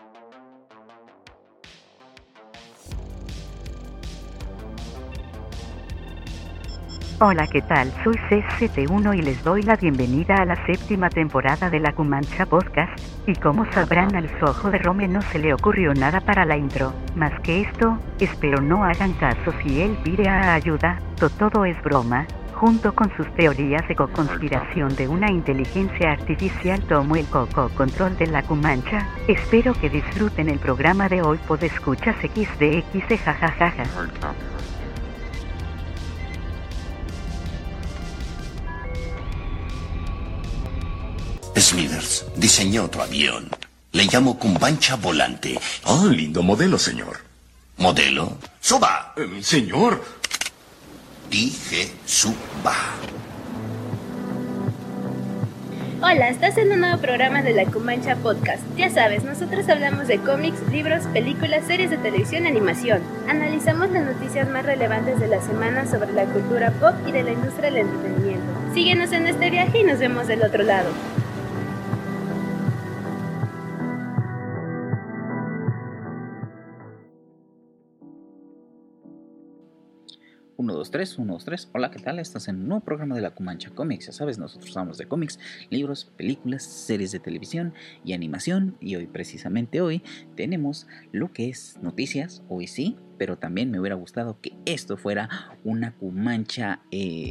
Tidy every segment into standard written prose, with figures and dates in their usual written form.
Hola, ¿qué tal? Soy CCT1 y les doy la bienvenida a la 7ª temporada de La Cumancha Podcast. Y como sabrán, al Sojo de Rome no se le ocurrió nada para la intro. Más que esto, espero no hagan caso si él pide a ayuda, todo es broma. Junto con sus teorías de conspiración de una inteligencia artificial tomó el control de La Cumancha. Espero que disfruten el programa de hoy. Podescuchas XDX, jajajaja. Smithers diseñó otro avión. Le llamo Cumancha Volante. Ah, lindo modelo, señor. ¿Modelo? ¡Suba! Señor. Dije suba. Hola, estás en un nuevo programa de La Cumancha Podcast. Ya sabes, nosotros hablamos de cómics, libros, películas, series de televisión, animación. Analizamos las noticias más relevantes de la semana sobre la cultura pop y de la industria del entretenimiento. Síguenos en este viaje y nos vemos del otro lado. 1, 2, 3, 1, 2, 3. Hola, ¿qué tal? Estás en un nuevo programa de La Cumancha Comics. Ya sabes, nosotros hablamos de cómics, libros, películas, series de televisión y animación. Y hoy, precisamente hoy, tenemos lo que es noticias. Hoy sí, pero también me hubiera gustado que esto fuera una Cumancha,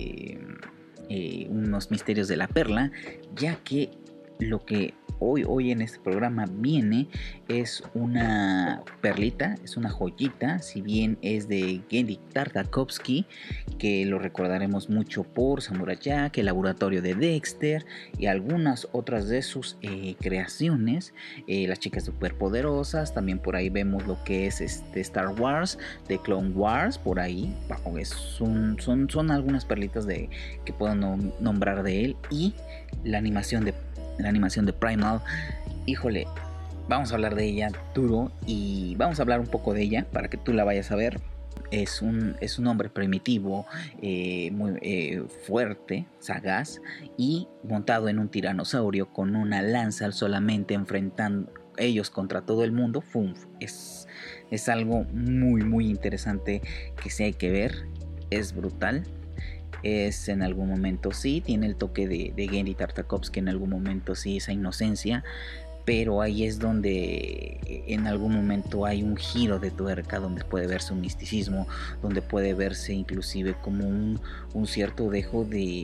unos misterios de la perla, ya que lo que hoy en este programa viene es una perlita, es una joyita, si bien es de Genndy Tartakovsky, que lo recordaremos mucho por Samurai Jack, el laboratorio de Dexter y algunas otras de sus creaciones, las chicas superpoderosas, también por ahí vemos lo que es Star Wars, de Clone Wars, por ahí, son algunas perlitas que puedo nombrar de él, y la animación de Primal. Híjole, vamos a hablar de ella duro y vamos a hablar un poco de ella para que tú la vayas a ver. Es un hombre primitivo, muy fuerte, sagaz y montado en un tiranosaurio con una lanza, solamente enfrentando ellos contra todo el mundo. Es algo muy muy interesante que sí hay que ver. Es brutal. Es en algún momento sí, tiene el toque de Genndy Tartakovsky, en algún momento sí, esa inocencia, pero ahí es donde en algún momento hay un giro de tuerca, donde puede verse un misticismo, donde puede verse inclusive como un cierto dejo de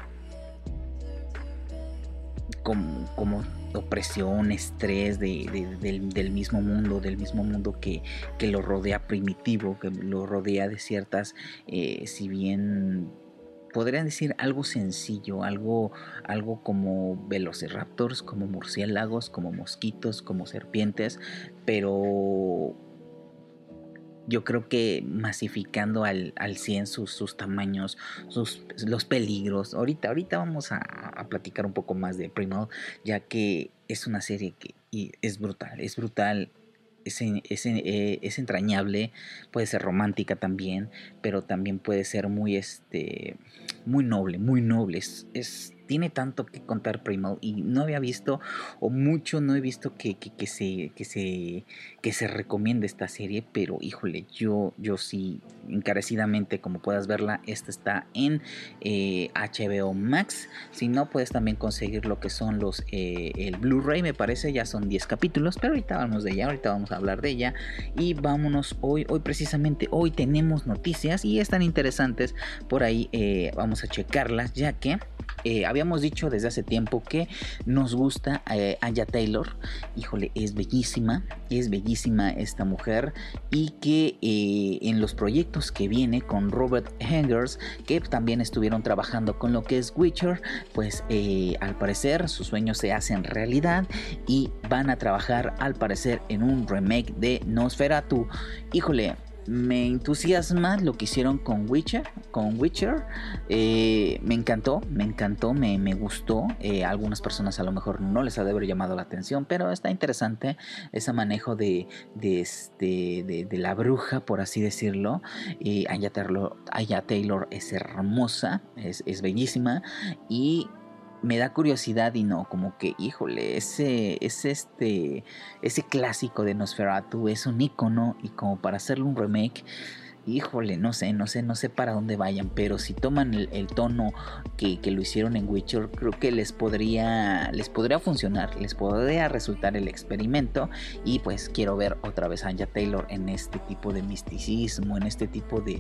como opresión, estrés del mismo mundo que lo rodea primitivo, que lo rodea de ciertas, si bien podrían decir algo sencillo, algo como velociraptors, como murciélagos, como mosquitos, como serpientes, pero yo creo que masificando al 100 sus tamaños, los peligros. Ahorita vamos a platicar un poco más de Primal, ya que es una serie que es brutal, es entrañable, puede ser romántica también, pero también puede ser muy noble, tiene tanto que contar Primal, y no había visto, o mucho no he visto que se recomiende esta serie, pero híjole, yo sí, encarecidamente, como puedas verla, esta está en HBO Max. Si no, puedes también conseguir lo que son el Blu-ray, me parece, ya son 10 capítulos, pero ahorita vamos a hablar de ella, y vámonos hoy precisamente, hoy tenemos noticias y están interesantes por ahí, vamos a checarlas, ya que habíamos dicho desde hace tiempo que nos gusta Anya Taylor. Híjole, es bellísima esta mujer, y que en los proyectos que viene con Robert Eggers, que también estuvieron trabajando con lo que es Witcher, pues al parecer sus sueños se hacen realidad y van a trabajar al parecer en un remake de Nosferatu. Híjole, me entusiasma lo que hicieron con Witcher. Me encantó, me gustó. Algunas personas a lo mejor no les ha de haber llamado la atención, pero está interesante ese manejo de la bruja, por así decirlo. Anya Taylor es hermosa, es bellísima, y me da curiosidad y no, como que, híjole, ese clásico de Nosferatu es un ícono y como para hacerle un remake, híjole, no sé para dónde vayan, pero si toman el tono que lo hicieron en Witcher, creo que les podría funcionar, les podría resultar el experimento. Y pues quiero ver otra vez a Anya Taylor en este tipo de misticismo, en este tipo de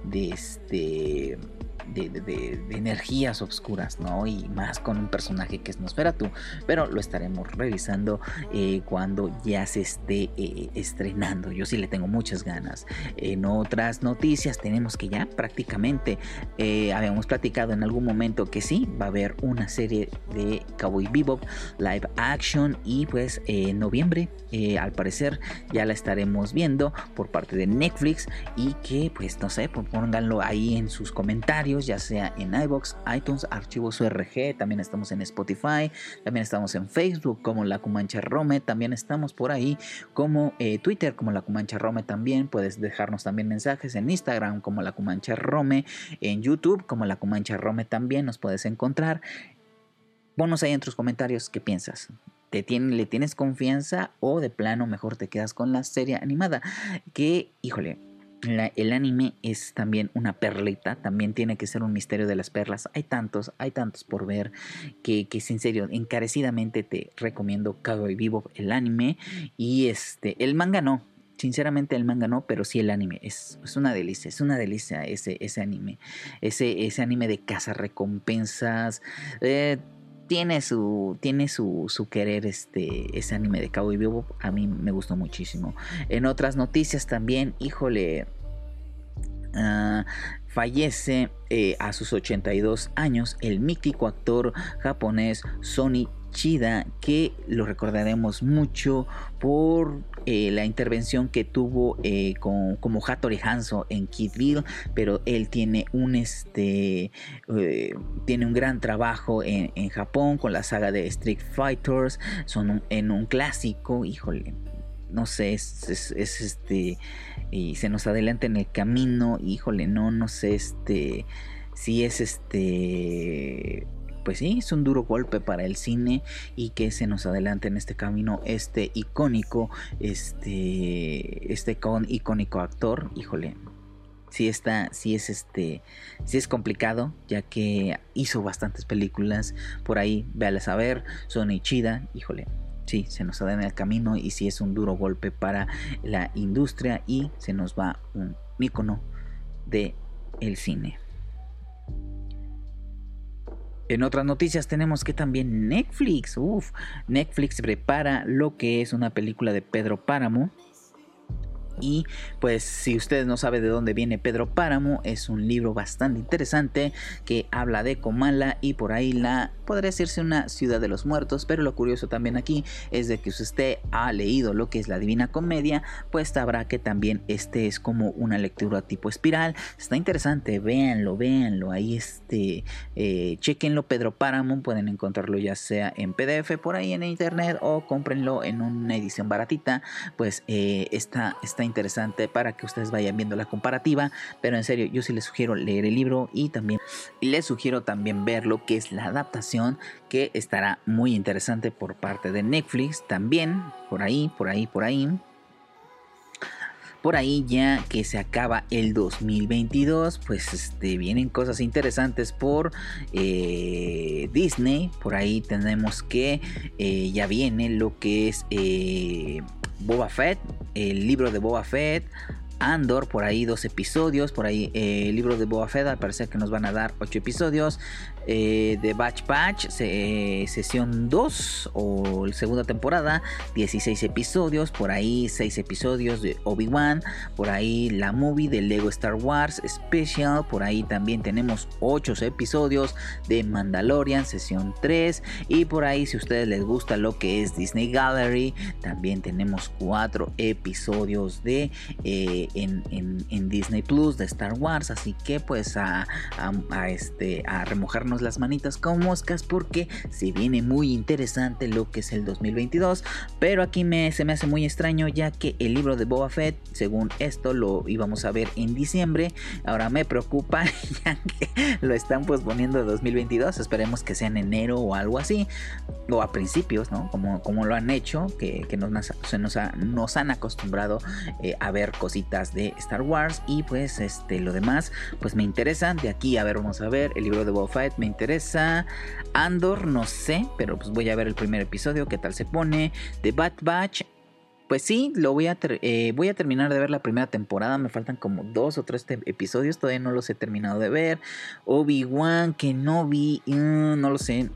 energías oscuras, ¿no? Y más con un personaje que es Nosferatu, pero lo estaremos revisando cuando ya se esté estrenando. Yo sí le tengo muchas ganas. En otras noticias tenemos que ya prácticamente habíamos platicado en algún momento que sí, va a haber una serie de Cowboy Bebop live action y pues en noviembre al parecer ya la estaremos viendo por parte de Netflix y que pues no sé, pues pónganlo ahí en sus comentarios, ya sea en iVoox, iTunes, Archivos ORG, también estamos en Spotify, también estamos en Facebook como La Comancha Rome, también estamos por ahí como Twitter como La Comancha Rome, también puedes dejarnos también mensajes en Instagram como La Comancha Rome, en YouTube como La Comancha Rome también nos puedes encontrar. Ponos ahí en tus comentarios qué piensas. ¿Le tienes confianza o de plano mejor te quedas con la serie animada? Que, híjole, el anime es también una perlita, también tiene que ser un misterio de las perlas. Hay tantos por ver que en serio, encarecidamente te recomiendo Cowboy Bebop, el anime. Y el manga no. Sinceramente el manga no, pero sí el anime es una delicia, ese anime, ese anime de cazarrecompensas. Tiene su querer ese anime de Cowboy Bebop, a mí me gustó muchísimo. En otras noticias también, híjole, fallece a sus 82 años el mítico actor japonés Sonny Chida, que lo recordaremos mucho por la intervención que tuvo como Hattori Hanzo en Kill Bill, pero él tiene un gran trabajo en Japón con la saga de Street Fighters, en un clásico, híjole, no sé, y se nos adelanta en el camino, híjole, no sé, si es pues sí, es un duro golpe para el cine y que se nos adelante en este camino icónico icónico actor, híjole. Sí es complicado, ya que hizo bastantes películas por ahí, véales a ver, Sonny Chida, híjole. Sí, se nos da en el camino y sí es un duro golpe para la industria y se nos va un ícono de el cine. En otras noticias tenemos que también Netflix prepara lo que es una película de Pedro Páramo. Y pues si ustedes no saben de dónde viene Pedro Páramo, es un libro bastante interesante que habla de Comala y por ahí podría decirse una ciudad de los muertos, pero lo curioso también aquí es de que si usted ha leído lo que es la Divina Comedia, pues sabrá que también es como una lectura tipo espiral. Está interesante, véanlo ahí, chequenlo. Pedro Páramo, pueden encontrarlo ya sea en PDF por ahí en internet o cómprenlo en una edición baratita. Pues está interesante para que ustedes vayan viendo la comparativa, pero en serio yo sí les sugiero leer el libro y les sugiero también ver lo que es la adaptación, que estará muy interesante por parte de Netflix también, por ahí ya que se acaba el 2022, pues vienen cosas interesantes por Disney. Por ahí tenemos que ya viene lo que es Boba Fett, el libro de Boba Fett, Andor, por ahí 2 episodios, por ahí el libro de Boba Fett al parecer que nos van a dar 8 episodios, de Batch sesión 2 o segunda temporada, 16 episodios, por ahí 6 episodios de Obi-Wan, por ahí la movie de Lego Star Wars Special, por ahí también tenemos 8 episodios de Mandalorian sesión 3 y por ahí si a ustedes les gusta lo que es Disney Gallery, también tenemos 4 episodios de en Disney Plus de Star Wars, así que pues a remojarnos las manitas con moscas, porque se viene muy interesante lo que es el 2022. Pero aquí se me hace muy extraño, ya que el libro de Boba Fett, según esto, lo íbamos a ver en diciembre. Ahora me preocupa ya que lo están posponiendo de 2022. Esperemos que sea en enero o algo así, o a principios, ¿no? Como lo han hecho, que nos han acostumbrado a ver cositas de Star Wars. Y pues lo demás pues me interesa. De aquí vamos a ver el libro de Boba Fett, me interesa. Andor, no sé, pero pues voy a ver el primer episodio, qué tal se pone. The Bad Batch, pues sí, voy a terminar de ver la primera temporada. Me faltan como 2 o 3 episodios. Todavía no los he terminado de ver. Obi-Wan, que no vi. No lo sé.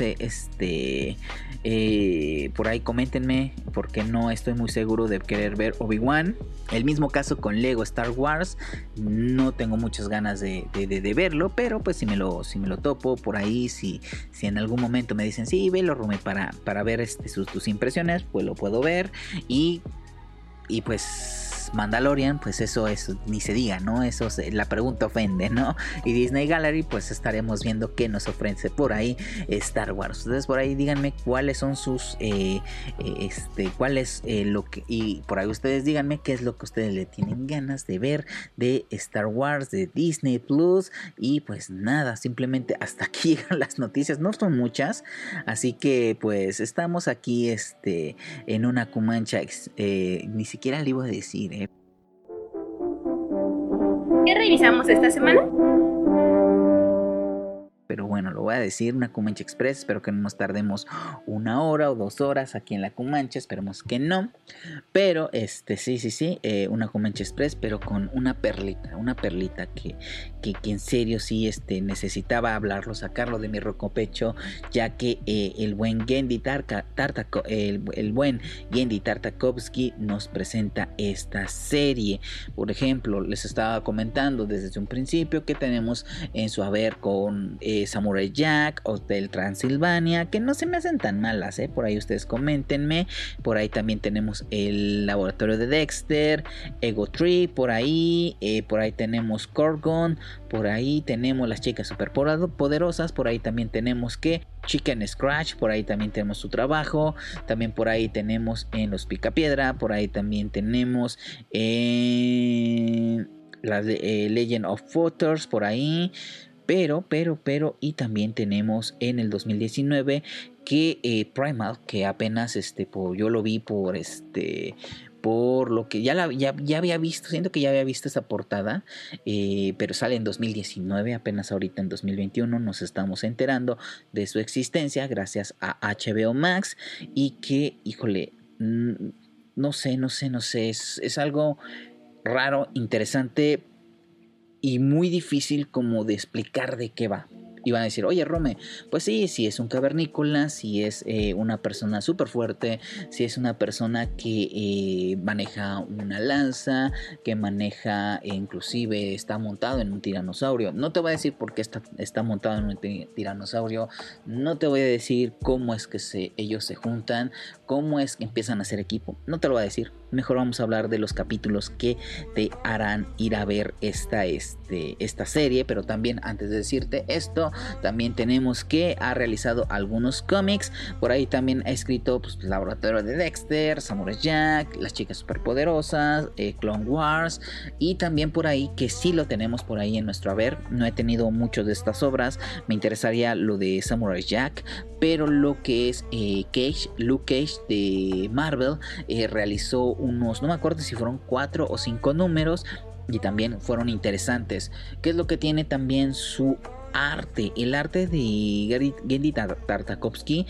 Por ahí coméntenme, porque no estoy muy seguro de querer ver Obi-Wan. El mismo caso con Lego Star Wars. No tengo muchas ganas de verlo. Pero pues si me lo topo por ahí. Si en algún momento me dicen, sí, velo, Rome, para ver tus impresiones, pues lo puedo ver. Y pues Mandalorian, pues eso ni se diga, ¿no? La pregunta ofende, ¿no? Y Disney Gallery, pues estaremos viendo qué nos ofrece por ahí Star Wars. Entonces por ahí díganme cuáles son sus cuál es lo que, y por ahí ustedes díganme qué es lo que ustedes le tienen ganas de ver de Star Wars, de Disney Plus. Y pues nada, simplemente hasta aquí llegan las noticias. No son muchas, así que pues estamos aquí en una Cumancha, ni siquiera le iba a decir, ¿Qué revisamos esta semana? Pero bueno, lo voy a decir, una Cumancha Express. Espero que no nos tardemos 1 hora o 2 horas aquí en la Cumancha. Esperemos que no. Pero sí, una Cumancha Express, pero con una perlita que en serio sí necesitaba hablarlo, sacarlo de mi rocopecho, ya que el buen Genndy Tartakovsky nos presenta esta serie. Por ejemplo, les estaba comentando desde un principio que tenemos en su haber con Samurai Jack, Hotel Transilvania, que no se me hacen tan malas, por ahí ustedes coméntenme. Por ahí también tenemos el laboratorio de Dexter, Ego Tree, por ahí tenemos Corgon, por ahí tenemos las chicas superpoderosas, por ahí también tenemos Chicken Scratch, por ahí también tenemos su trabajo, también por ahí tenemos en los Picapiedra, por ahí también tenemos la Legend of Photos, por ahí. Pero, y también tenemos en el 2019 que Primal, que apenas yo lo vi por lo que ya había visto, siento que ya había visto esa portada, pero sale en 2019, apenas ahorita en 2021 nos estamos enterando de su existencia gracias a HBO Max. Y que, híjole, no sé, es algo raro, interesante y muy difícil como de explicar de qué va. Y van a decir, oye, Rome, pues sí es un cavernícola, si es una persona súper fuerte, si es una persona que maneja una lanza, que maneja, inclusive está montado en un tiranosaurio. No te voy a decir por qué está montado en un tiranosaurio, no te voy a decir cómo es que ellos se juntan, cómo es que empiezan a hacer equipo, no te lo voy a decir. Mejor vamos a hablar de los capítulos que te harán ir a ver esta serie. Pero también, antes de decirte esto, también tenemos que ha realizado algunos cómics. Por ahí también ha escrito Laboratorio de Dexter, Samurai Jack, Las Chicas Superpoderosas, Clone Wars. Y también por ahí, que sí lo tenemos por ahí en nuestro haber. No he tenido mucho de estas obras. Me interesaría lo de Samurai Jack, pero lo que es Luke Cage de Marvel realizó unos, no me acuerdo si fueron 4 o 5 números, y también fueron interesantes. ¿Qué es lo que tiene también su arte? El arte de Genndy Tartakovsky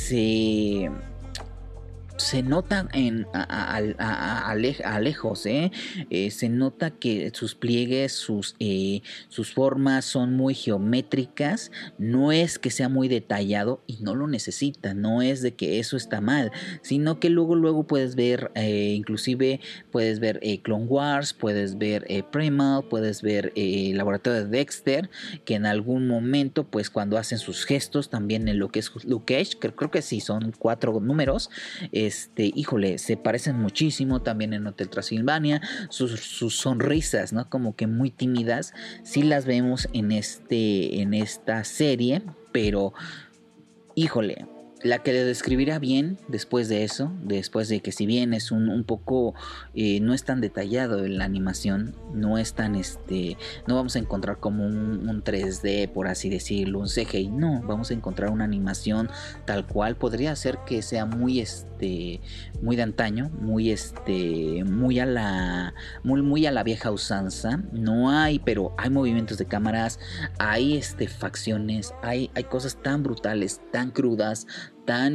se nota a lejos, se nota que sus pliegues, sus formas son muy geométricas. No es que sea muy detallado y no lo necesita, no es de que eso está mal, sino que luego puedes ver, inclusive puedes ver Clone Wars, puedes ver Primal, puedes ver Laboratorio de Dexter, que en algún momento, pues cuando hacen sus gestos, también en lo que es Luke Cage, que creo que sí son 4 números, híjole, se parecen muchísimo también en Hotel Transilvania. Sus sonrisas, ¿no? Como que muy tímidas, sí las vemos en esta serie, pero híjole, la que le describirá bien después de eso, después de que si bien es un poco, no es tan detallado en la animación, no es tan, no vamos a encontrar como un 3D, por así decirlo, un CGI, no, vamos a encontrar una animación tal cual, podría ser que sea muy, muy de antaño, muy, muy a la vieja usanza, no hay, pero hay movimientos de cámaras, hay, facciones, hay cosas tan brutales, tan crudas, tan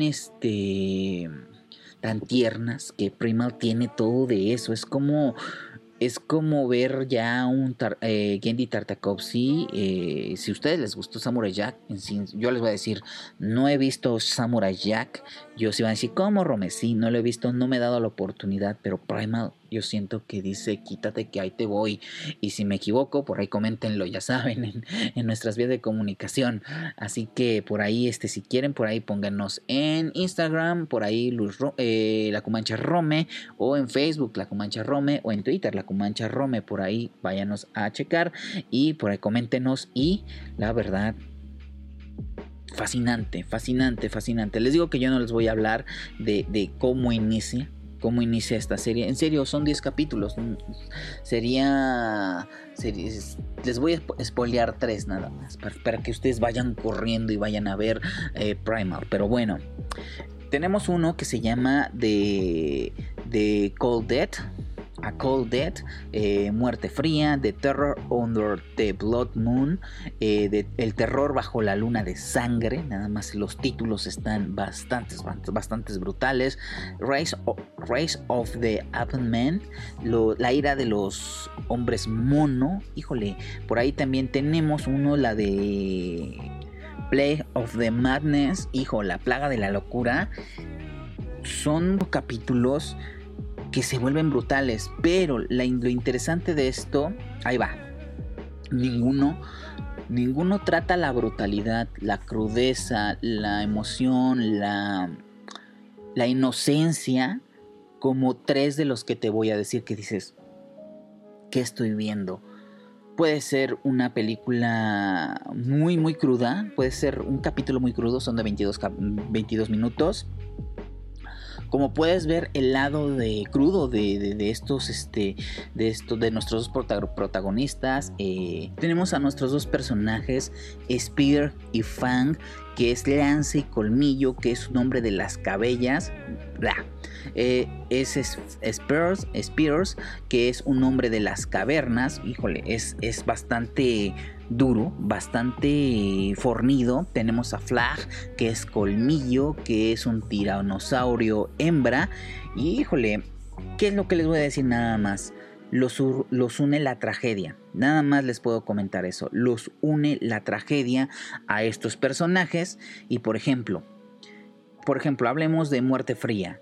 tiernas, que Primal tiene todo de eso. Es como ver ya un Genndy Tartakovsky. Si a ustedes les gustó Samurai Jack, yo les voy a decir, no he visto Samurai Jack. Yo sí van a decir, ¿cómo, Rome? Sí, no lo he visto, no me he dado la oportunidad, pero Primal yo siento que dice, quítate que ahí te voy. Y si me equivoco, por ahí coméntenlo, ya saben, en nuestras vías de comunicación. Así que por ahí, si quieren, por ahí pónganos en Instagram, por ahí La Comancha Rome, o en Facebook La Comancha Rome, o en Twitter La Comancha Rome, por ahí váyanos a checar y por ahí coméntenos. Y la verdad, fascinante. Les digo que yo no les voy a hablar de cómo inicia esta serie. En serio, son 10 capítulos. Les voy a spoilear 3 nada más, para que ustedes vayan corriendo y vayan a ver Primal. Pero bueno, tenemos uno que se llama The Cold Death. A Cold Death, Muerte Fría, The Terror Under the Blood Moon, El Terror Bajo la Luna de Sangre. Nada más los títulos están bastantes brutales. Rise of the Ape Men, La Ira de los Hombres Mono. Híjole, por ahí también tenemos uno, la de Plague of the Madness, La Plaga de la Locura. Son capítulos que se vuelven brutales, pero lo interesante de esto, ahí va, ninguno trata la brutalidad, la crudeza, la emoción, la inocencia, como 3 de los que te voy a decir, que dices, ¿qué estoy viendo? Puede ser una película muy muy cruda, puede ser un capítulo muy crudo, son de 22 minutos. Como puedes ver, el lado crudo de nuestros dos protagonistas. Tenemos a nuestros dos personajes, Spear y Fang, que es Lance y Colmillo, que es un hombre de las cabellas. Es Spears, que es un hombre de las cavernas. Híjole, es bastante duro, bastante fornido. Tenemos a Flag, que es Colmillo, que es un tiranosaurio hembra. Y híjole, ¿qué es lo que les voy a decir? Nada más, los une la tragedia. Nada más les puedo comentar eso. Los une la tragedia a estos personajes. Y por ejemplo, hablemos de Muerte Fría.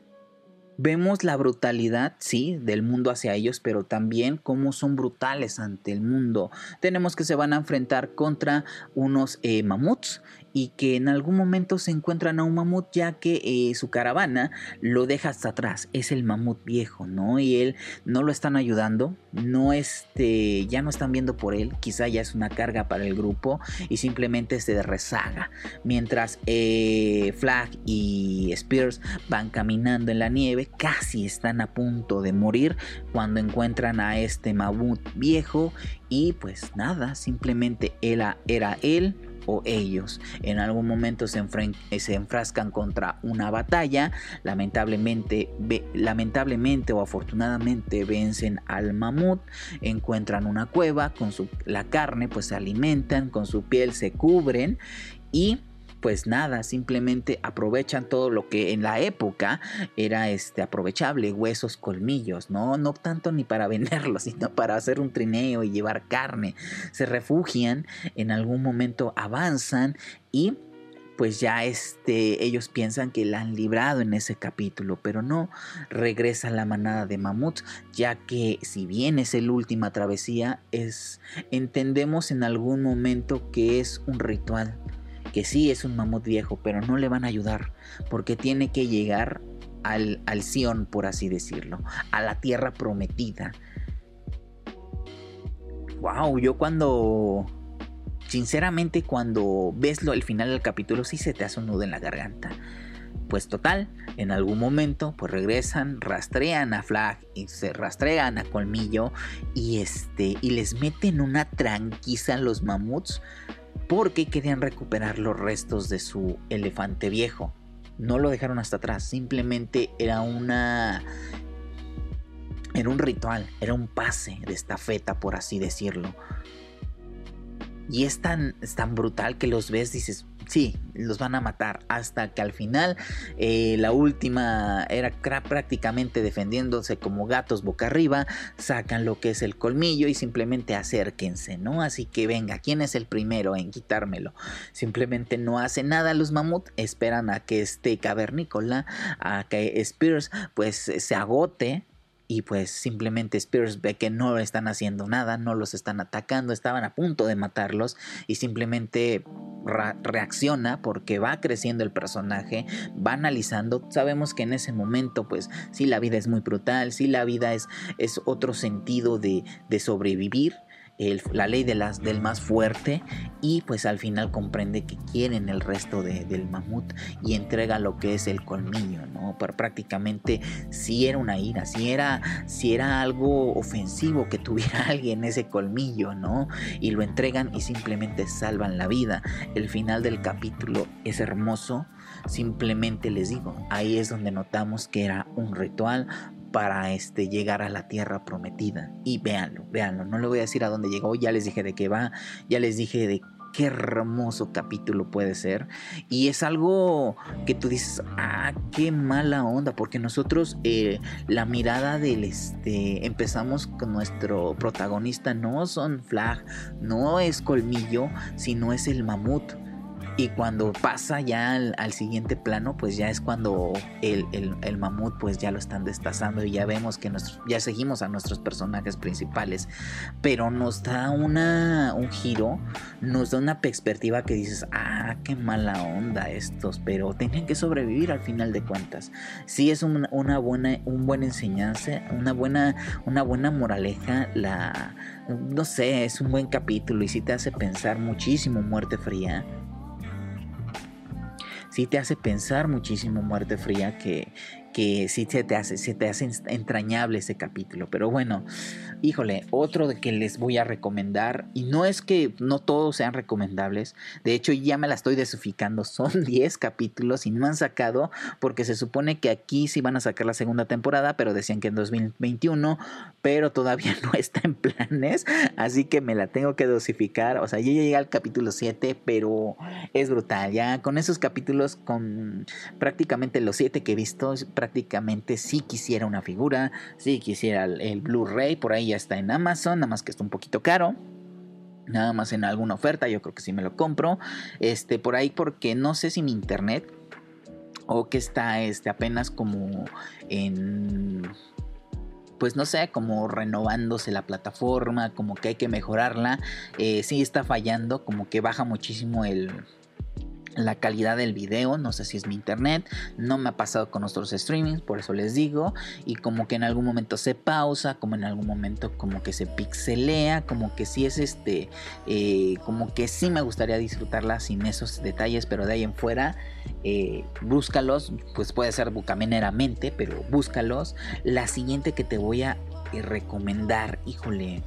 Vemos la brutalidad, sí, del mundo hacia ellos, pero también cómo son brutales ante el mundo. Tenemos que se van a enfrentar contra unos mamuts, y que en algún momento se encuentran a un mamut, ya que su caravana lo deja hasta atrás. Es el mamut viejo, ¿no? Y él no lo están ayudando, ya no están viendo por él, quizá ya es una carga para el grupo y simplemente se rezaga. Mientras Flag y Spears van caminando en la nieve, casi están a punto de morir cuando encuentran a este mamut viejo, y pues nada, simplemente era él o ellos. En algún momento se enfrascan contra una batalla. Lamentablemente o afortunadamente vencen al mamut, encuentran una cueva, con la carne pues se alimentan, con su piel se cubren, y pues nada, simplemente aprovechan todo lo que en la época era aprovechable, huesos, colmillos, no tanto ni para venderlos, sino para hacer un trineo y llevar carne. Se refugian, en algún momento avanzan, y pues ya ellos piensan que la han librado en ese capítulo, pero no, regresa la manada de mamuts, ya que si bien es la última travesía, entendemos en algún momento que es un ritual, que sí es un mamut viejo, pero no le van a ayudar, porque tiene que llegar al Sion, por así decirlo, a la tierra prometida. Wow, yo sinceramente cuando ves el final del capítulo sí se te hace un nudo en la garganta. Pues total, en algún momento pues regresan, rastrean a Flag y se rastrean a Colmillo y les meten una tranquiza a los mamuts porque querían recuperar los restos de su elefante viejo. No lo dejaron hasta atrás, simplemente era un ritual, era un pase de estafeta, por así decirlo. Y es tan brutal que los ves, dices, sí, los van a matar. Hasta que al final, la última era prácticamente defendiéndose como gatos boca arriba. Sacan lo que es el colmillo y simplemente acérquense, ¿no? Así que venga, ¿quién es el primero en quitármelo? Simplemente no hace nada los mamut. Esperan a que esté cavernícola, a que Spears pues se agote. Y pues simplemente Spears ve que no están haciendo nada, no los están atacando, estaban a punto de matarlos y simplemente reacciona porque va creciendo el personaje, va analizando. Sabemos que en ese momento pues sí, la vida es muy brutal, sí, la vida es otro sentido de sobrevivir. La ley del más fuerte, y pues al final comprende que quieren el resto del mamut y entrega lo que es el colmillo, ¿no? Pero prácticamente si era una ira, si era algo ofensivo que tuviera alguien ese colmillo, ¿no? Y lo entregan y simplemente salvan la vida. El final del capítulo es hermoso. Simplemente les digo, ahí es donde notamos que era un ritual para llegar a la tierra prometida. Y véanlo, no le voy a decir a dónde llegó, ya les dije de qué va, ya les dije de qué hermoso capítulo puede ser. Y es algo que tú dices, qué mala onda, porque nosotros la mirada del empezamos con nuestro protagonista, no son Flag, no es Colmillo, sino es el mamut. Y cuando pasa ya al siguiente plano, pues ya es cuando el mamut pues ya lo están destazando y ya vemos que ya seguimos a nuestros personajes principales. Pero nos da un giro, nos da una perspectiva que dices, qué mala onda estos, pero tenían que sobrevivir al final de cuentas. Sí, es una buena enseñanza, una buena moraleja, no sé, es un buen capítulo y sí te hace pensar muchísimo Muerte Fría. Sí te hace pensar muchísimo Muerte Fría, que sí se te hace entrañable ese capítulo. Pero bueno, híjole, otro de que les voy a recomendar, y no es que no todos sean recomendables, de hecho ya me la estoy dosificando, son 10 capítulos y no han sacado, porque se supone que aquí sí van a sacar la segunda temporada, pero decían que en 2021, pero todavía no está en planes, así que me la tengo que dosificar. O sea, yo ya llegué al capítulo 7, pero es brutal, ya con esos capítulos, con prácticamente los 7 que he visto, prácticamente sí quisiera una figura, sí quisiera el Blu-ray, por ahí ya está en Amazon, nada más que está un poquito caro. Nada más en alguna oferta, yo creo que sí me lo compro. Por ahí, porque no sé si mi internet o que está apenas como en, pues no sé, como renovándose la plataforma, como que hay que mejorarla. Sí está fallando, como que baja muchísimo la calidad del video. No sé si es mi internet, no me ha pasado con otros streamings, por eso les digo. Y como que en algún momento se pausa, como en algún momento como que se pixelea, como que sí es como que sí me gustaría disfrutarla sin esos detalles, pero de ahí en fuera, búscalos, pues puede ser bucamineramente, pero búscalos. La siguiente que te voy a recomendar, híjole,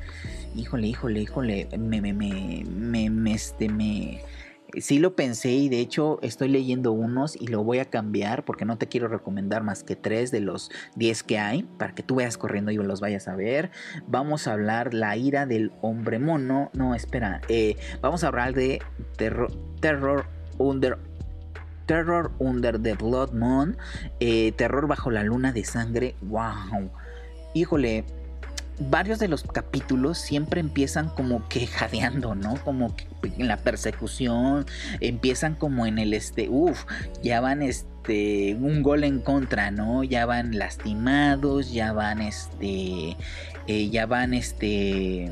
sí lo pensé, y de hecho estoy leyendo unos y lo voy a cambiar porque no te quiero recomendar más que 3 de los 10 que hay, para que tú vayas corriendo y los vayas a ver. Vamos a hablar La ira del hombre mono. No, espera. Vamos a hablar de Terror Under the Blood Moon. Terror bajo la luna de sangre. Wow. Híjole. Varios de los capítulos siempre empiezan como que jadeando, ¿no? Como que en la persecución, empiezan como en el ya van un gol en contra, ¿no? Ya van lastimados, ya van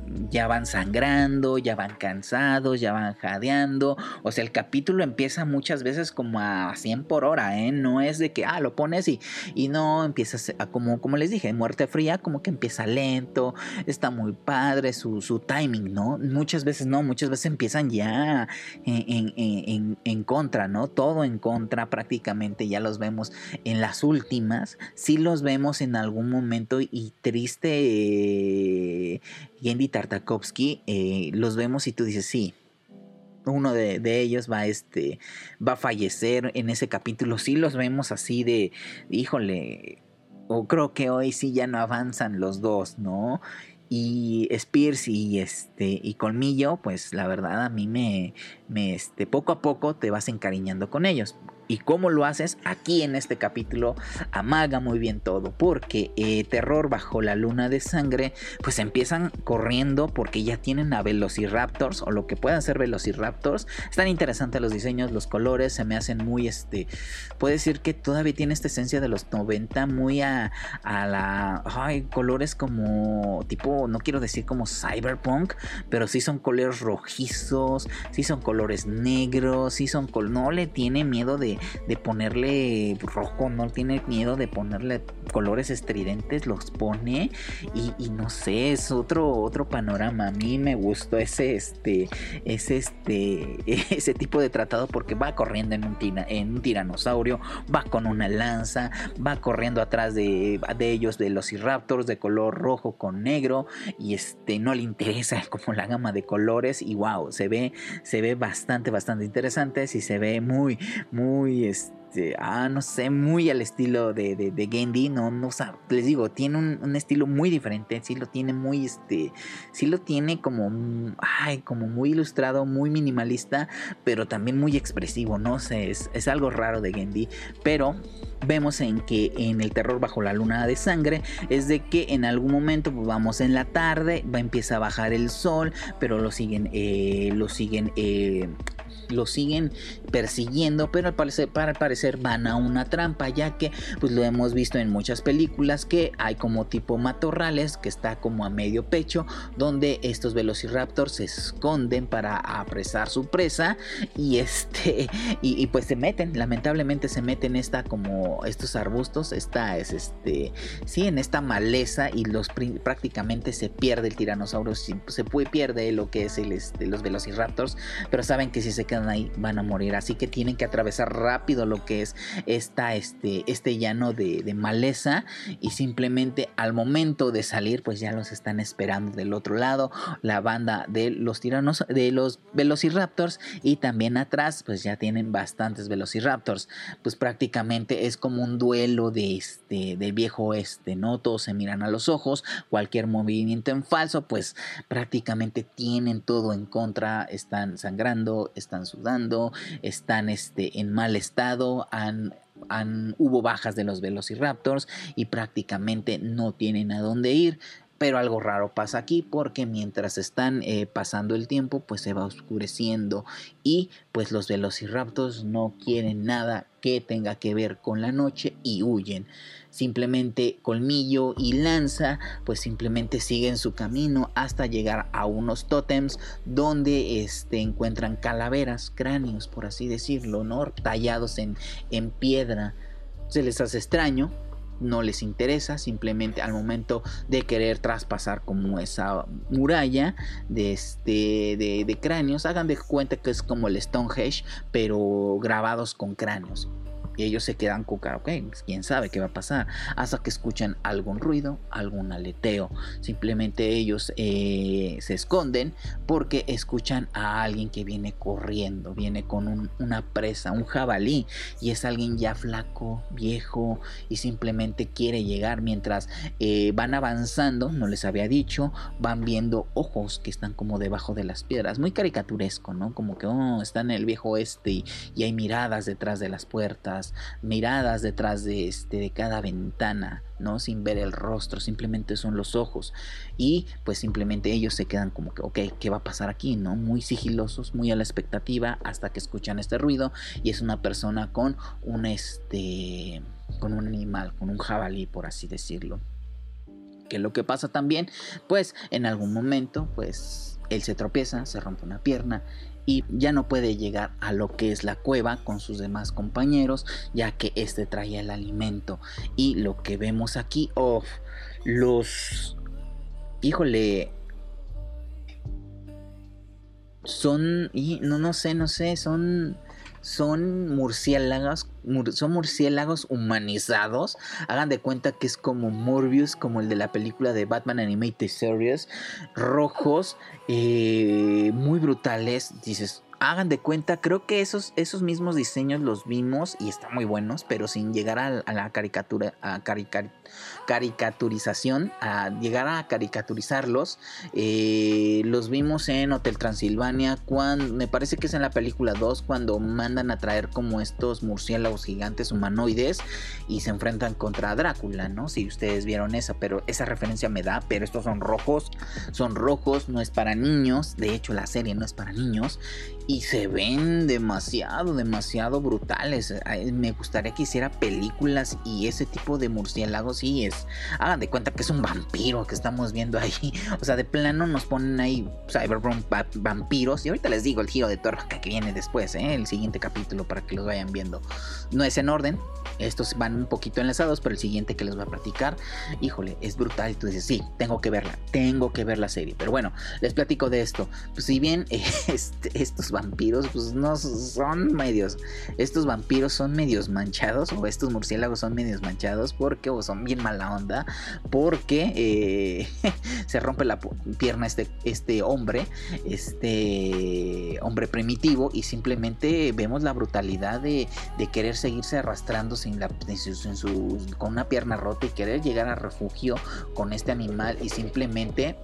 ya van sangrando, ya van cansados, ya van jadeando. O sea, el capítulo empieza muchas veces como a 100 por hora, ¿eh? No es de que, lo pones y no empiezas como les dije, muerte fría, como que empieza lento, está muy padre su timing, ¿no? Muchas veces empiezan ya en contra, ¿no? Todo en contra prácticamente, ya los vemos en las últimas, sí los vemos en algún momento y triste Genndy Tartakovsky, los vemos y tú dices, sí, uno de ellos va a fallecer en ese capítulo. Sí los vemos así de, híjole, o creo que hoy sí ya no avanzan los dos, ¿no? Y Spears y Colmillo, pues la verdad a mí me poco a poco te vas encariñando con ellos. ¿Y cómo lo haces? Aquí en este capítulo amaga muy bien todo, porque Terror bajo la luna de sangre, pues empiezan corriendo porque ya tienen a Velociraptors, o lo que puedan ser Velociraptors. Están interesantes los diseños, los colores, se me hacen muy, puedo decir que todavía tiene esta esencia de los 90, muy a la, colores como tipo, no quiero decir como cyberpunk, pero sí son colores rojizos, sí son colores negros, sí son, no le tiene miedo de ponerle rojo, no tiene miedo de ponerle colores estridentes, los pone y no sé, es otro panorama. A mí me gustó ese tipo de tratado, porque va corriendo en un tiranosaurio, va con una lanza, va corriendo atrás de ellos de los Velociraptors de color rojo con negro, y no le interesa como la gama de colores, y wow, se ve bastante interesante, y se ve muy no sé, muy al estilo de Genndy, no, les digo, tiene un estilo muy diferente, sí lo tiene muy, sí lo tiene como muy ilustrado, muy minimalista, pero también muy expresivo, no sé, es algo raro de Genndy, pero vemos en que en el Terror bajo la luna de sangre es de que en algún momento, pues vamos en la tarde, empieza a bajar el sol, pero lo siguen persiguiendo, pero al parecer van a una trampa, ya que pues lo hemos visto en muchas películas que hay como tipo matorrales que está como a medio pecho, donde estos Velociraptors se esconden para apresar su presa, y pues lamentablemente se meten como estos arbustos, en esta maleza, y prácticamente se pierde el tiranosaurio, pierde lo que es los Velociraptors, pero saben que si se quedan ahí van a morir, así que tienen que atravesar rápido lo que es este llano de maleza, y simplemente al momento de salir pues ya los están esperando del otro lado la banda de los Velociraptors, y también atrás pues ya tienen bastantes Velociraptors. Pues prácticamente es como un duelo del viejo oeste, ¿no? Todos se miran a los ojos, cualquier movimiento en falso pues prácticamente tienen todo en contra, están sangrando, están sudando, están en mal estado, hubo bajas de los Velociraptors y prácticamente no tienen a dónde ir. Pero algo raro pasa aquí, porque mientras están pasando el tiempo pues se va oscureciendo, y pues los Velociraptors no quieren nada que tenga que ver con la noche y huyen. Simplemente Colmillo y Lanza pues simplemente siguen su camino hasta llegar a unos tótems donde encuentran calaveras, cráneos por así decirlo, ¿no? Tallados en piedra. Se les hace extraño, no les interesa, simplemente al momento de querer traspasar como esa muralla de cráneos, hagan de cuenta que es como el Stonehenge, pero grabados con cráneos. Y ellos se quedan con cara, ok, pues quién sabe qué va a pasar, hasta que escuchan algún ruido, algún aleteo. Simplemente ellos se esconden porque escuchan a alguien que viene corriendo, viene con una presa, un jabalí, y es alguien ya flaco, viejo, y simplemente quiere llegar. Mientras van avanzando, no les había dicho, van viendo ojos que están como debajo de las piedras, muy caricaturesco, ¿no? Como que está en el viejo oeste y hay miradas detrás de las puertas, miradas detrás de cada ventana, ¿no? Sin ver el rostro, simplemente son los ojos, y pues simplemente ellos se quedan como que, ok, ¿qué va a pasar aquí? ¿No? Muy sigilosos, muy a la expectativa, hasta que escuchan este ruido, y es una persona con un animal, con un jabalí por así decirlo. ¿Qué es lo que pasa también? Pues en algún momento, pues él se tropieza, se rompe una pierna y ya no puede llegar a lo que es la cueva con sus demás compañeros, ya que este traía el alimento. Y lo que vemos aquí, híjole, son, y no sé, son murciélagos, son murciélagos humanizados. Hagan de cuenta que es como Morbius, como el de la película de Batman Animated Series, rojos, muy brutales. Dices, hagan de cuenta, creo que esos mismos diseños los vimos y están muy buenos, pero sin llegar a la caricaturización, a llegar a caricaturizarlos. Los vimos en Hotel Transilvania, cuando, me parece que es en la película 2, cuando mandan a traer como estos murciélagos gigantes humanoides y se enfrentan contra Drácula, ¿no? Si ustedes vieron esa, pero esa referencia me da, pero estos son rojos, no es para niños, de hecho la serie no es para niños, y se ven demasiado brutales. Me gustaría que hiciera películas y ese tipo de murciélagos, sí, hagan de cuenta que es un vampiro que estamos viendo ahí. O sea, de plano nos ponen ahí cyberpunk vampiros. Y ahorita les digo el giro de tuerca que viene después, el siguiente capítulo, para que los vayan viendo. No es en orden, estos van un poquito enlazados, pero el siguiente que les voy a platicar, híjole, es brutal. Y tú dices, sí, tengo que ver la serie. Pero bueno, les platico de esto. Pues si bien estos vampiros, pues no son medios, estos vampiros son medios manchados, o estos murciélagos son medios manchados, porque son bien mala onda, porque se rompe la pierna este hombre primitivo, y simplemente vemos la brutalidad de querer seguirse arrastrando con una pierna rota y querer llegar a refugio con este animal, y simplemente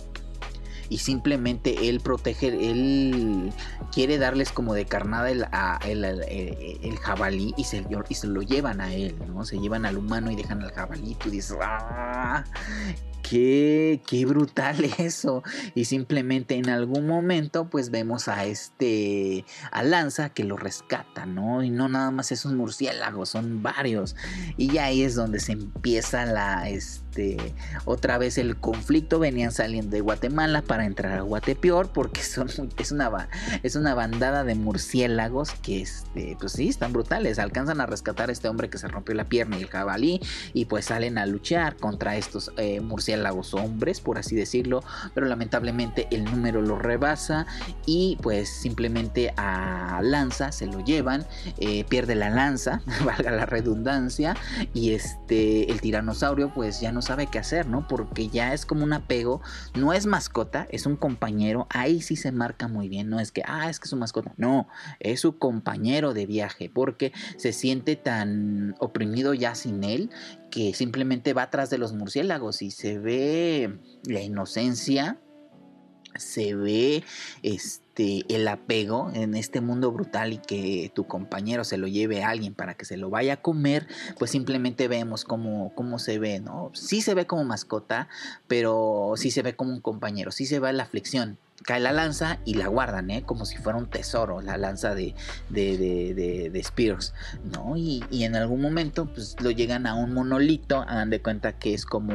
él quiere darles como de carnada el jabalí, y se lo llevan a él, ¿no? Se llevan al humano y dejan al jabalí. Tú dices, ¡ah! Qué brutal eso. Y simplemente en algún momento pues vemos a Lanza que lo rescata, ¿no? Y no nada más es un murciélago, son varios. Y ya ahí es donde se empieza otra vez el conflicto. Venían saliendo de Guatemala para entrar a Guatepeor, porque es una bandada de murciélagos que pues sí, están brutales. Alcanzan a rescatar a este hombre que se rompió la pierna y el jabalí, y pues salen a luchar contra estos murciélagos hombres, por así decirlo, pero lamentablemente el número lo rebasa, y pues simplemente a Lanza se lo llevan, pierde la lanza, valga la redundancia, y el tiranosaurio pues ya no sabe qué hacer, ¿no? Porque ya es como un apego, no es mascota, es un compañero. Ahí sí se marca muy bien, no es que es su mascota, no, es su compañero de viaje, porque se siente tan oprimido ya sin él, que simplemente va atrás de los murciélagos, y se ve la inocencia, se ve el apego en este mundo brutal, y que tu compañero se lo lleve a alguien para que se lo vaya a comer. Pues simplemente vemos cómo se ve, ¿no? Sí se ve como mascota, pero sí se ve como un compañero, sí se ve la aflicción. Cae la lanza y la guardan, como si fuera un tesoro, la lanza de Spears, ¿no? Y en algún momento pues lo llegan a un monolito. Hagan de cuenta que es como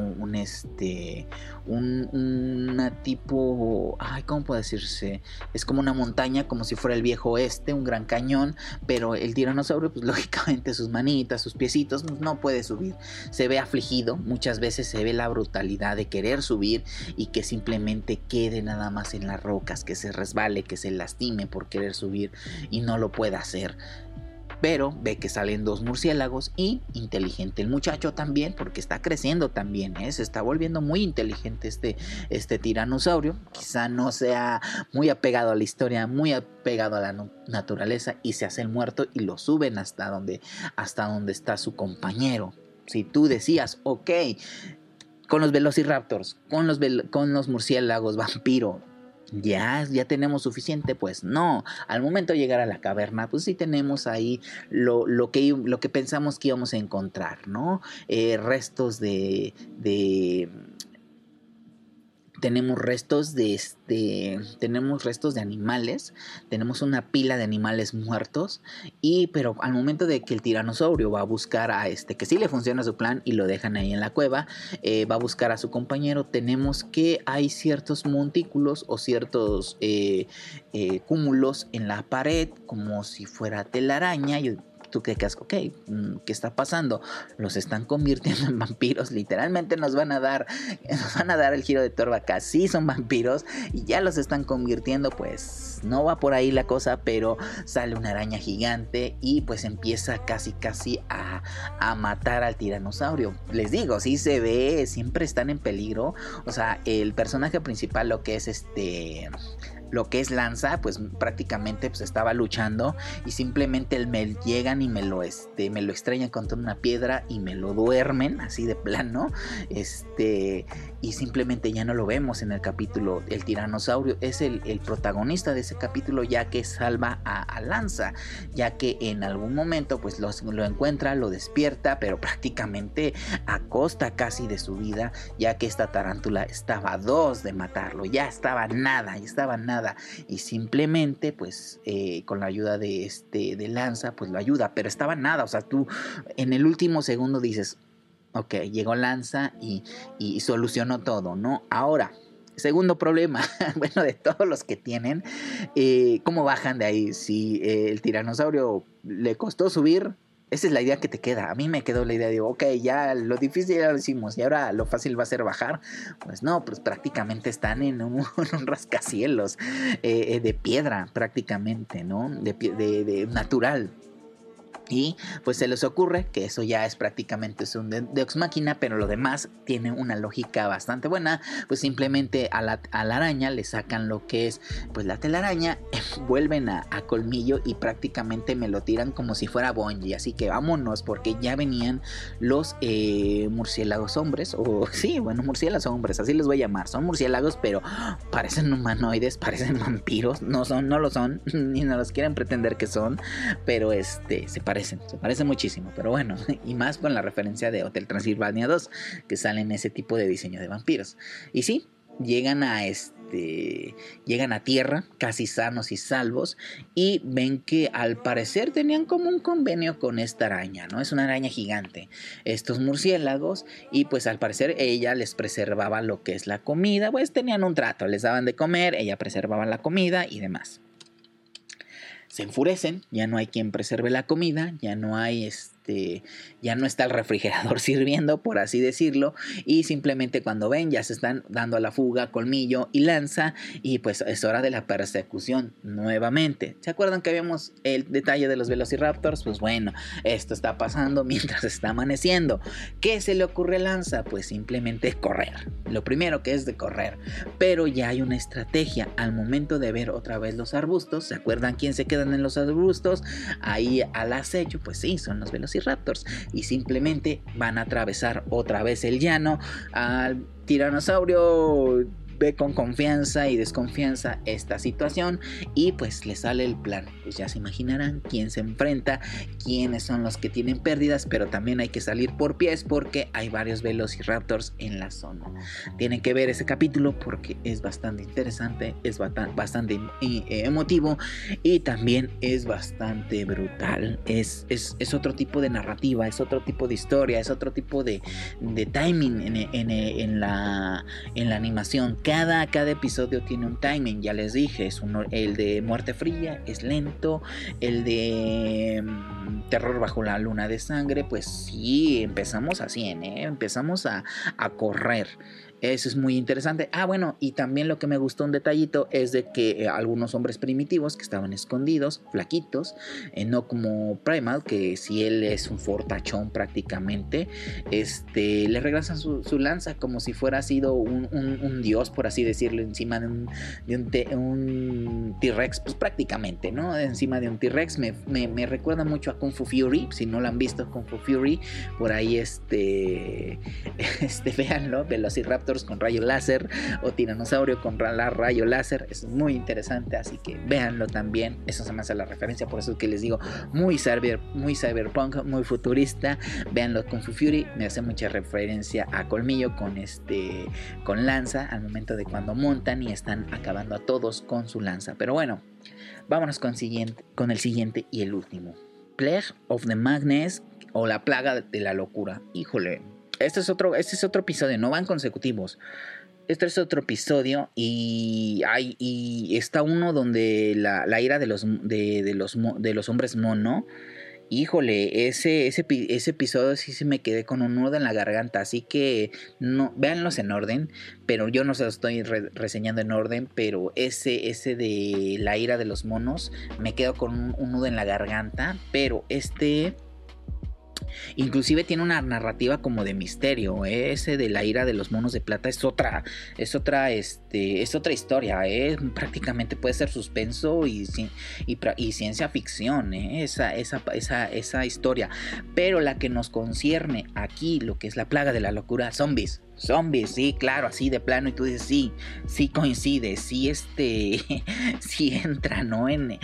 una tipo, ¿cómo puede decirse? Es como una montaña, como si fuera el viejo oeste, un gran cañón, pero el tiranosaurio pues lógicamente sus manitas, sus piecitos, pues, no puede subir. Se ve afligido, muchas veces se ve la brutalidad de querer subir y que simplemente quede nada más en las rocas, que se resbale, que se lastime por querer subir y no lo pueda hacer. Pero ve que salen dos murciélagos, y inteligente el muchacho también, porque está creciendo también, se está volviendo muy inteligente este tiranosaurio. Quizá no sea muy apegado a la historia, muy apegado a la naturaleza, y se hace el muerto y lo suben hasta donde está su compañero. Si tú decías, ok, con los velociraptors, con los murciélagos vampiro, ya tenemos suficiente, pues no. Al momento de llegar a la caverna, pues sí tenemos ahí lo que pensamos que íbamos a encontrar, ¿no? Restos de tenemos restos de animales, tenemos una pila de animales muertos, pero al momento de que el tiranosaurio va a buscar a que sí le funciona su plan y lo dejan ahí en la cueva, va a buscar a su compañero, tenemos que hay ciertos montículos o ciertos cúmulos en la pared como si fuera telaraña. Tú te quedas, ok, ¿qué está pasando? Los están convirtiendo en vampiros, literalmente nos van a dar el giro de tuerca, casi son vampiros y ya los están convirtiendo. Pues no va por ahí la cosa, pero sale una araña gigante y pues empieza casi a matar al tiranosaurio. Les digo, sí se ve, siempre están en peligro. O sea, el personaje principal, lo que es Lanza, pues prácticamente pues estaba luchando y simplemente llegan y me lo estrellan contra una piedra y me lo duermen así de plano, y simplemente ya no lo vemos en el capítulo. El tiranosaurio es el protagonista de ese capítulo, ya que salva a Lanza, ya que en algún momento pues lo encuentra, lo despierta, pero prácticamente a costa casi de su vida, ya que esta tarántula estaba a 2 de matarlo, ya estaba nada, y simplemente pues con la ayuda de Lanza pues lo ayuda, pero estaba nada. O sea, tú en el último segundo dices, ok, llegó Lanza y solucionó todo, ¿no? Ahora, segundo problema, bueno, de todos los que tienen, ¿cómo bajan de ahí? Si el tiranosaurio le costó subir, esa es la idea que te queda. A mí me quedó la idea de, ok, ya lo difícil ya lo hicimos y ahora lo fácil va a ser bajar. Pues no, pues prácticamente están en un rascacielos de piedra prácticamente, ¿no? De natural. Y pues se les ocurre que eso ya es prácticamente un Deus Machina, pero lo demás tiene una lógica bastante buena. Pues simplemente a la araña le sacan lo que es pues la telaraña, vuelven a Colmillo y prácticamente me lo tiran como si fuera Bungie. Así que vámonos, porque ya venían los murciélagos hombres, o sí, bueno, murciélagos hombres, así les voy a llamar. Son murciélagos, pero parecen humanoides, parecen vampiros. No lo son, ni no los quieren pretender que son, pero se parecen muchísimo, pero bueno, y más con la referencia de Hotel Transilvania 2, que salen ese tipo de diseño de vampiros. Y sí, llegan a tierra casi sanos y salvos y ven que al parecer tenían como un convenio con esta araña, ¿no? Es una araña gigante, estos murciélagos, y pues al parecer ella les preservaba lo que es la comida. Pues tenían un trato, les daban de comer, ella preservaba la comida y demás. Se enfurecen, ya no hay quien preserve la comida, ya no está el refrigerador sirviendo, por así decirlo, y simplemente cuando ven ya se están dando a la fuga Colmillo y Lanza, y pues es hora de la persecución nuevamente. ¿Se acuerdan que habíamos el detalle de los Velociraptors? Pues bueno, esto está pasando mientras está amaneciendo. ¿Qué se le ocurre a Lanza? Pues simplemente correr, lo primero que es de correr, pero ya hay una estrategia. Al momento de ver otra vez los arbustos, ¿se acuerdan quién se quedan en los arbustos? Ahí al acecho, pues sí, son los Velociraptors, y simplemente van a atravesar otra vez el llano. Al tiranosaurio ve con confianza y desconfianza esta situación y pues le sale el plan. Pues ya se imaginarán quién se enfrenta, quiénes son los que tienen pérdidas, pero también hay que salir por pies porque hay varios Velociraptors en la zona. Tienen que ver ese capítulo porque es bastante interesante, es bastante emotivo y también es bastante brutal. Es otro tipo de narrativa, es otro tipo de historia, es otro tipo de timing en la animación. Cada episodio tiene un timing, ya les dije, el de Muerte Fría es lento, el de Terror bajo la luna de sangre, pues sí, empezamos a 100, empezamos a correr. Eso es muy interesante. Bueno, y también lo que me gustó un detallito es de que algunos hombres primitivos que estaban escondidos, flaquitos, no como Primal, que si él es un fortachón prácticamente, le regresan su lanza como si fuera sido un dios, por así decirlo, encima de un T-Rex, pues prácticamente, ¿no? Encima de un T-Rex. Me recuerda mucho a Kung Fu Fury. Si no lo han visto, Kung Fu Fury, por ahí véanlo, Velociraptor velociraptors con rayo láser o tiranosaurio con rayo láser. Es muy interesante, así que véanlo también. Eso se me hace la referencia, por eso es que les digo, muy cyberpunk, muy futurista. Véanlo con Kung Fu Fury, me hace mucha referencia a Colmillo con lanza al momento de cuando montan y están acabando a todos con su lanza. Pero bueno, vámonos con el siguiente y el último. Plague of the Madness, o la plaga de la locura. Híjole, este es otro episodio, no van consecutivos. Este es otro episodio y está uno donde la ira de los hombres mono. Híjole, ese episodio sí se me quedé con un nudo en la garganta, así que no, véanlos en orden, pero yo no se los estoy reseñando en orden, pero ese de la ira de los monos me quedo con un nudo en la garganta, pero inclusive tiene una narrativa como de misterio. Ese de la ira de los monos de plata es otra historia. Prácticamente puede ser suspenso y ciencia ficción. Esa historia. Pero la que nos concierne aquí, lo que es la plaga de la locura, zombies, sí, claro, así de plano, y tú dices, sí coincide, sí entra, ¿no? En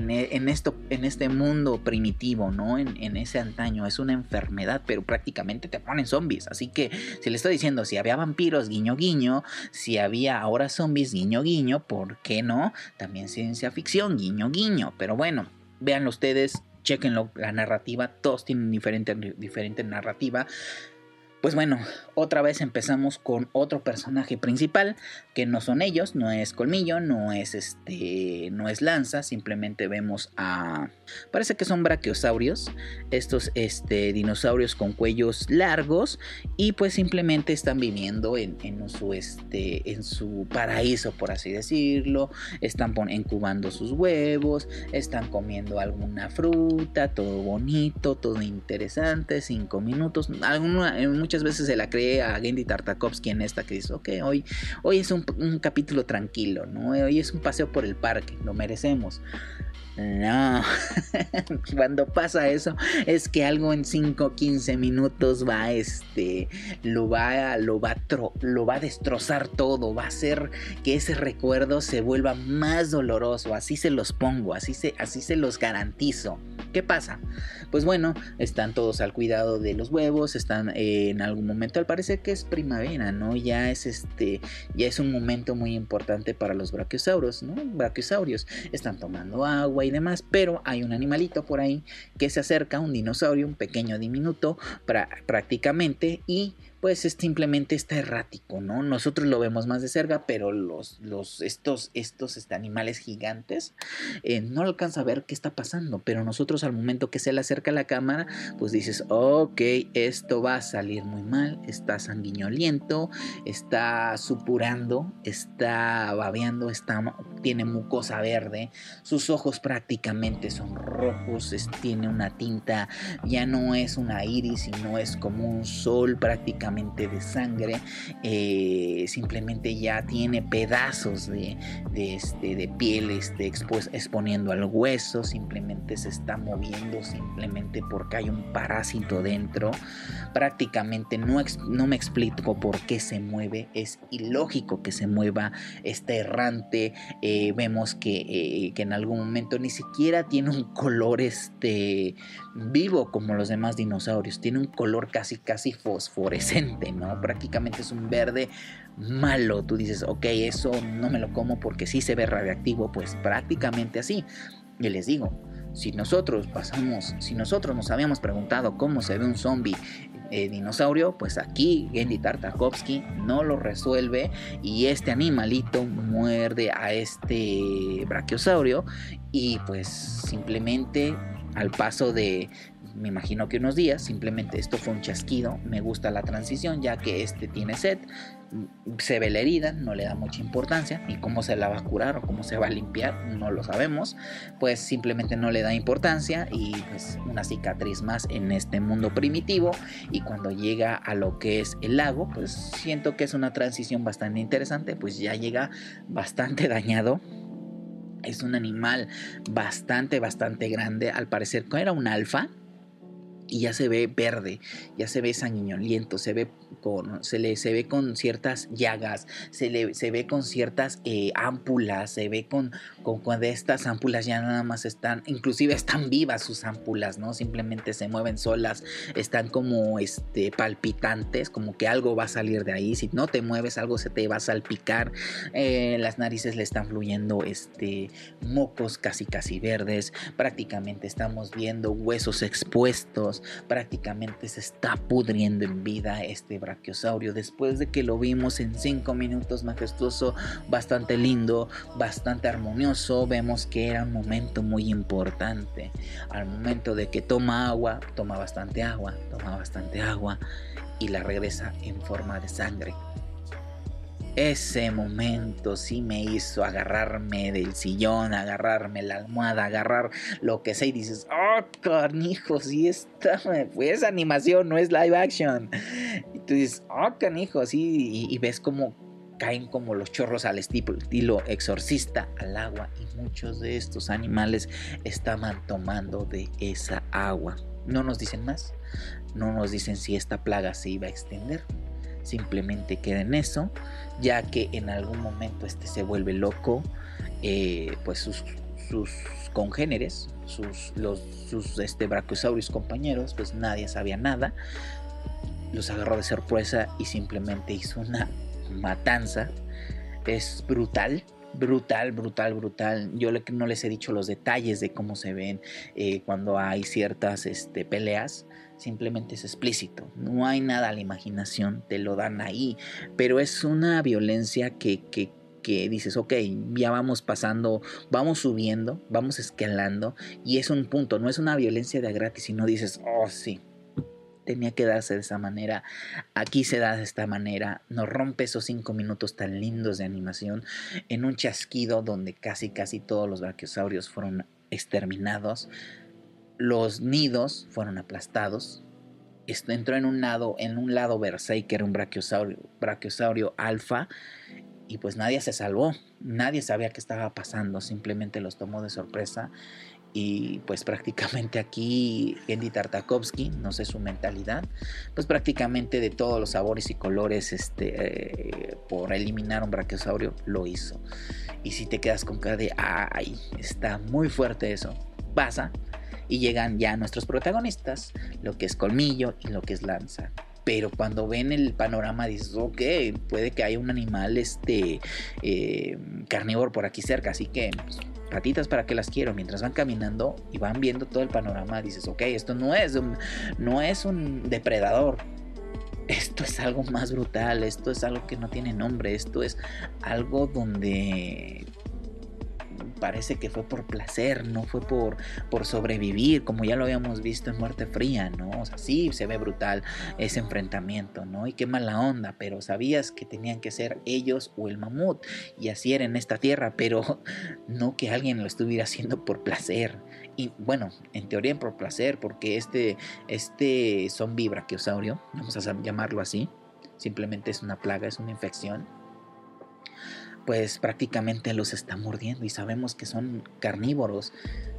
este mundo primitivo, ¿no? En ese antaño, es una enfermedad, pero prácticamente te ponen zombies, así que si le estoy diciendo, si había vampiros, guiño guiño, si había ahora zombies, guiño guiño, ¿por qué no? También ciencia ficción, guiño guiño, pero bueno, véanlo ustedes, chequenlo, la narrativa, todos tienen diferente narrativa. Pues bueno, otra vez empezamos con otro personaje principal, que no son ellos, no es Colmillo, no es Lanza, simplemente vemos parece que son brachiosaurios, estos dinosaurios con cuellos largos, y pues simplemente están viviendo en su paraíso, por así decirlo. Están incubando sus huevos, están comiendo alguna fruta, todo bonito, todo interesante, 5 minutos, muchas veces se la cree a Genndy Tartakovsky en esta, que dice, ok, hoy es un capítulo tranquilo, ¿no? Hoy es un paseo por el parque, lo merecemos. No, cuando pasa eso es que algo en 5-15 minutos lo va a destrozar todo, va a hacer que ese recuerdo se vuelva más doloroso, así se los pongo, así se los garantizo. ¿Qué pasa? Pues bueno, están todos al cuidado de los huevos, están en algún momento, al parecer que es primavera, ¿no? Ya es un momento muy importante para los brachiosaurios, ¿no? Brachiosaurios están tomando agua y demás, pero hay un animalito por ahí que se acerca, un dinosaurio, un pequeño diminuto prácticamente, y pues simplemente está errático, ¿no? Nosotros lo vemos más de cerca, pero estos animales gigantes no alcanza a ver qué está pasando, pero nosotros al momento que se le acerca la cámara, pues dices, ok, esto va a salir muy mal, está sanguinoliento, está supurando, está babeando, tiene mucosa verde, sus ojos prácticamente son rojos, tiene una tinta, ya no es una iris, sino es como un sol prácticamente de sangre, simplemente ya tiene pedazos de piel exponiendo al hueso, simplemente se está moviendo simplemente porque hay un parásito dentro. Prácticamente no me explico por qué se mueve, es ilógico que se mueva, está errante. Vemos que en algún momento ni siquiera tiene un color vivo como los demás dinosaurios, tiene un color casi fosforescente, ¿no? Prácticamente es un verde malo. Tú dices, ok, eso no me lo como porque sí se ve radiactivo, pues prácticamente así. Y les digo, si nosotros nos habíamos preguntado cómo se ve un zombie dinosaurio, pues aquí Genndy Tartakovsky no lo resuelve, y este animalito muerde a este brachiosaurio, y pues simplemente al paso de, me imagino que unos días, simplemente esto fue un chasquido. Me gusta la transición, ya que tiene sed, se ve la herida, no le da mucha importancia, y cómo se la va a curar o cómo se va a limpiar no lo sabemos, pues simplemente no le da importancia, y pues una cicatriz más en este mundo primitivo. Y cuando llega a lo que es el lago, pues siento que es una transición bastante interesante, pues ya llega bastante dañado. Es un animal bastante grande, al parecer era un alfa. y ya se ve verde, ya se ve sanguinoliento, se ve con ciertas llagas, se ve con ciertas ámpulas, se ve con de estas ámpulas ya nada más inclusive están vivas sus ámpulas, ¿no? Simplemente se mueven solas, están como palpitantes, como que algo va a salir de ahí, si no te mueves algo se te va a salpicar, las narices le están fluyendo mocos casi verdes, prácticamente estamos viendo huesos expuestos, prácticamente se está pudriendo en vida este brachiosaurio después de que lo vimos en 5 minutos majestuoso, bastante lindo, bastante armonioso. Vemos que era un momento muy importante. Al momento de que toma bastante agua y la regresa en forma de sangre. Ese momento sí me hizo agarrarme del sillón, agarrarme la almohada, agarrar lo que sea y dices, oh, canijo, sí está, pues animación, no es live action. Y tú dices, oh, canijo, sí, y ves como caen como los chorros al estilo Exorcista al agua, y muchos de estos animales estaban tomando de esa agua. No nos dicen más, no nos dicen si esta plaga se iba a extender. Simplemente queda en eso, ya que en algún momento se vuelve loco, pues sus congéneres, sus brachiosaurios compañeros, pues nadie sabía nada, los agarró de sorpresa y simplemente hizo una matanza. Es brutal. Yo no les he dicho los detalles de cómo se ven cuando hay ciertas peleas. Simplemente es explícito, no hay nada a la imaginación, te lo dan ahí, pero es una violencia que dices, ok, ya vamos pasando, vamos subiendo, vamos escalando, y es un punto, no es una violencia de gratis, sino dices, oh sí, tenía que darse de esa manera, aquí se da de esta manera, nos rompe esos 5 minutos tan lindos de animación en un chasquido donde casi todos los brachiosaurios fueron exterminados. Los nidos fueron aplastados. Entró en un lado Berserker, un brachiosaurio alfa, y pues nadie se salvó. Nadie sabía qué estaba pasando, simplemente los tomó de sorpresa. Y pues prácticamente aquí Genndy Tartakovsky, no sé su mentalidad, pues prácticamente de todos los sabores y colores por eliminar un brachiosaurio lo hizo. Y si te quedas con cara de ay, está muy fuerte eso, pasa. Y llegan ya nuestros protagonistas, lo que es Colmillo y lo que es Lanza. Pero cuando ven el panorama dices, ok, puede que haya un animal carnívoro por aquí cerca, así que pues, patitas para que las quiero. Mientras van caminando y van viendo todo el panorama dices, ok, esto no es un depredador, esto es algo más brutal, esto es algo que no tiene nombre, esto es algo donde parece que fue por placer, no fue por sobrevivir, como ya lo habíamos visto en Muerte Fría, ¿no? O sea, sí se ve brutal ese enfrentamiento, ¿no? Y qué mala onda, pero sabías que tenían que ser ellos o el mamut, y así era en esta tierra, pero no que alguien lo estuviera haciendo por placer. Y bueno, en teoría por placer, porque este zombie brachiosaurio, vamos a llamarlo así, simplemente es una plaga, es una infección, pues prácticamente los está mordiendo y sabemos que son carnívoros.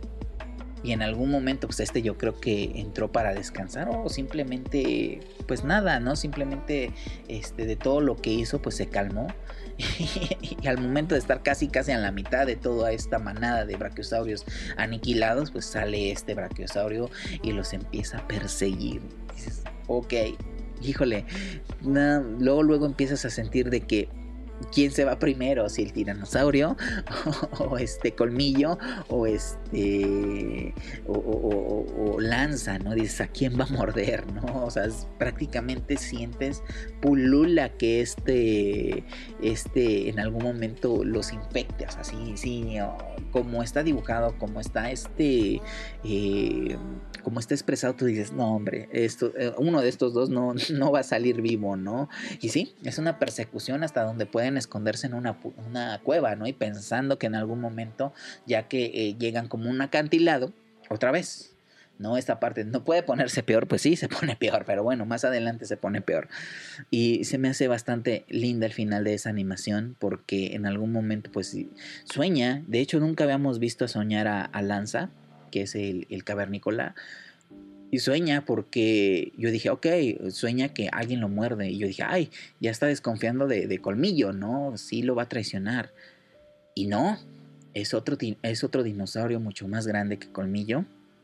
Y en algún momento pues yo creo que entró para descansar o simplemente pues nada, ¿no? Simplemente de todo lo que hizo pues se calmó. Y al momento de estar casi en la mitad de toda esta manada de brachiosaurios aniquilados, pues sale este brachiosaurio y los empieza a perseguir. Y dices, ok, híjole, luego empiezas a sentir de que ¿quién se va primero? Si el tiranosaurio o Colmillo o Lanza, ¿no? Dices, ¿a quién va a morder? ¿No? O sea, prácticamente sientes pulula que en algún momento los infecte, o sea, sí, como está dibujado, como está como está expresado, tú dices, no hombre, uno de estos dos no va a salir vivo, ¿no? Y sí, es una persecución hasta donde pueden esconderse en una cueva, ¿no? Y pensando que en algún momento, ya que llegan como un acantilado, otra vez, ¿no? Esta parte no puede ponerse peor, pues sí, se pone peor, pero bueno, más adelante se pone peor. Y se me hace bastante linda el final de esa animación, porque en algún momento, pues sueña, de hecho nunca habíamos visto soñar a Lanza, que es el cavernícola, Y sueña porque yo dije, ok, sueña que alguien lo muerde. Y yo dije, ay, ya está desconfiando de Colmillo, ¿no? Sí lo va a traicionar. Y no, es otro dinosaurio mucho más grande que Colmillo.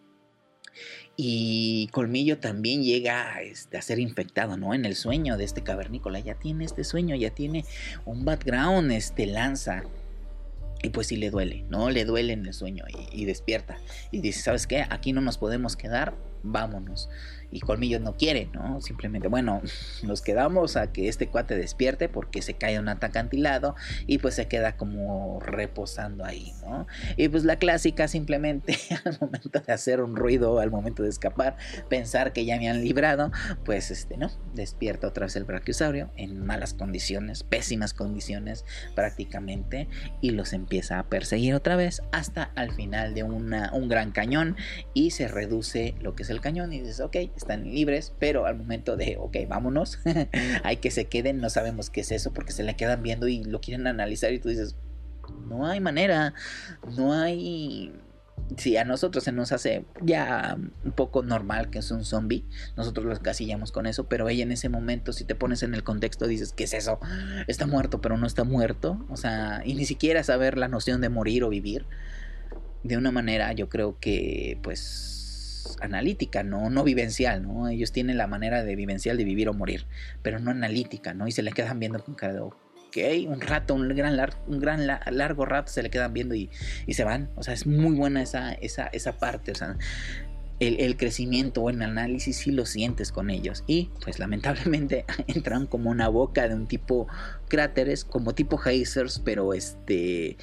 Y Colmillo también llega a ser infectado, ¿no? En el sueño de este cavernícola. Ya tiene este sueño, ya tiene un background, Lanza. Y pues sí le duele, ¿no? Le duele en el sueño y despierta. Y dice, ¿sabes qué? Aquí no nos podemos quedar, vámonos. Y Colmillo no quiere, ¿no? Simplemente, bueno, nos quedamos a que este cuate despierte porque se cae a un acantilado y pues se queda como reposando ahí, ¿no? Y pues la clásica, simplemente al momento de hacer un ruido, al momento de escapar, pensar que ya me han librado, pues ¿no? Despierta otra vez el brachiosaurio en malas condiciones, pésimas condiciones prácticamente, y los empieza a perseguir otra vez hasta al final de un gran cañón, y se reduce lo que es el cañón y dices, ok, están libres, pero al momento de, ok, vámonos, hay que se queden, no sabemos qué es eso porque se le quedan viendo y lo quieren analizar y tú dices, no hay manera, no hay... Si a nosotros se nos hace ya un poco normal que es un zombie, nosotros los casillamos con eso, pero ella en ese momento, si te pones en el contexto, dices, ¿qué es eso? Está muerto, pero no está muerto, o sea, y ni siquiera saber la noción de morir o vivir de una manera, yo creo que pues analítica, no vivencial, ¿no? Ellos tienen la manera de vivencial de vivir o morir, pero no analítica, ¿no? Y se le quedan viendo con cara de ok, un rato, un largo rato se le quedan viendo y se van. O sea, es muy buena esa parte, o sea, el crecimiento o el análisis sí lo sientes con ellos. Y pues lamentablemente entran como una boca de un tipo cráteres, como tipo geysers, pero de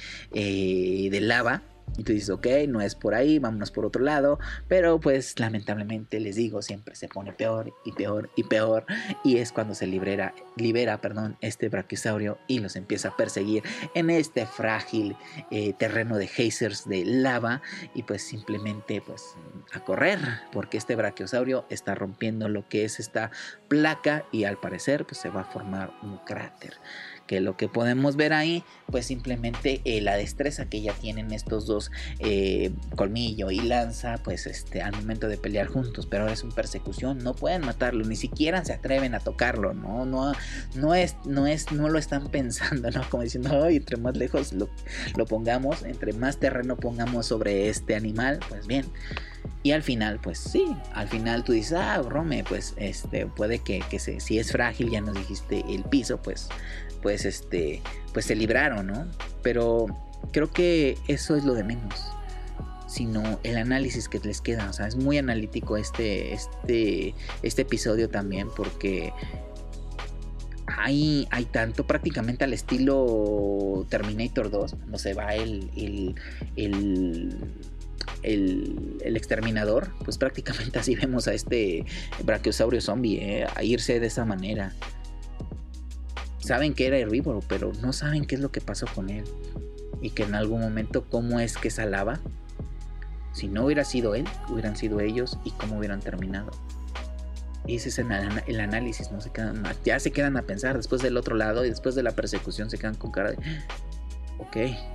lava. Y tú dices, ok, no es por ahí, vámonos por otro lado. Pero pues lamentablemente les digo, siempre se pone peor y peor y peor. Y es cuando se libera este brachiosaurio y los empieza a perseguir en este frágil terreno de geysers, de lava. Y pues simplemente pues a correr, porque este brachiosaurio está rompiendo lo que es esta placa y al parecer pues se va a formar un cráter. Que lo que podemos ver ahí, pues simplemente la destreza que ya tienen estos dos, Colmillo y Lanza, pues al momento de pelear juntos, pero ahora es una persecución, no pueden matarlo, ni siquiera se atreven a tocarlo, no lo están pensando, ¿no? Como diciendo, ay, entre más lejos lo pongamos, entre más terreno pongamos sobre este animal, pues bien. Y al final, pues sí, al final tú dices, Rome, pues puede que si es frágil, ya nos dijiste el piso, pues se libraron, ¿no? Pero creo que eso es lo de menos, sino el análisis que les queda. O sea, es muy analítico este episodio también, porque hay tanto, prácticamente al estilo Terminator 2, cuando se va el exterminador, pues prácticamente así vemos a este brachiosaurio zombie, a irse de esa manera. Saben que era herbívoro, pero no saben qué es lo que pasó con él. Y que en algún momento, cómo es que esa lava, si no hubiera sido él, hubieran sido ellos, y cómo hubieran terminado. Y ese es el análisis, ¿no? Ya se quedan a pensar después del otro lado, y después de la persecución se quedan con cara de ok,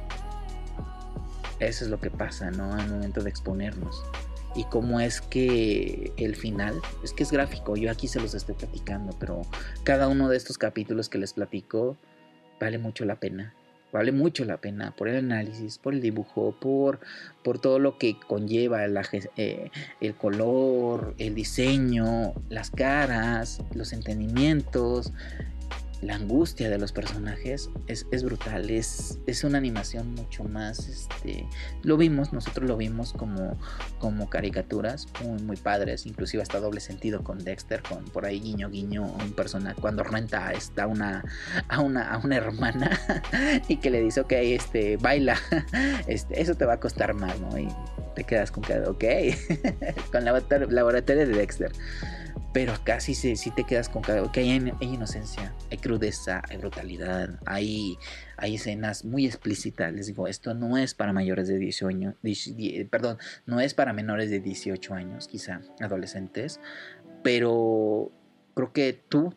eso es lo que pasa, ¿no? Al momento de exponernos. Y cómo es que el final, es que es gráfico, yo aquí se los estoy platicando, pero cada uno de estos capítulos que les platico vale mucho la pena por el análisis, por el dibujo, por todo lo que conlleva el color, el diseño, las caras, los entendimientos, la angustia de los personajes. Es brutal, es una animación mucho más, nosotros lo vimos como caricaturas muy, muy padres, inclusive hasta doble sentido con Dexter, con por ahí guiño un personaje cuando renta a una hermana y que le dice, ok, baila, eso te va a costar más, ¿no? Y te quedas con que, ok, con la laboratorio de Dexter. Pero acá sí te quedas con que hay inocencia, hay crudeza, hay brutalidad, hay escenas muy explícitas. Les digo, esto no es para mayores de 18 años, no es para menores de 18 años, quizá adolescentes, pero creo que tú,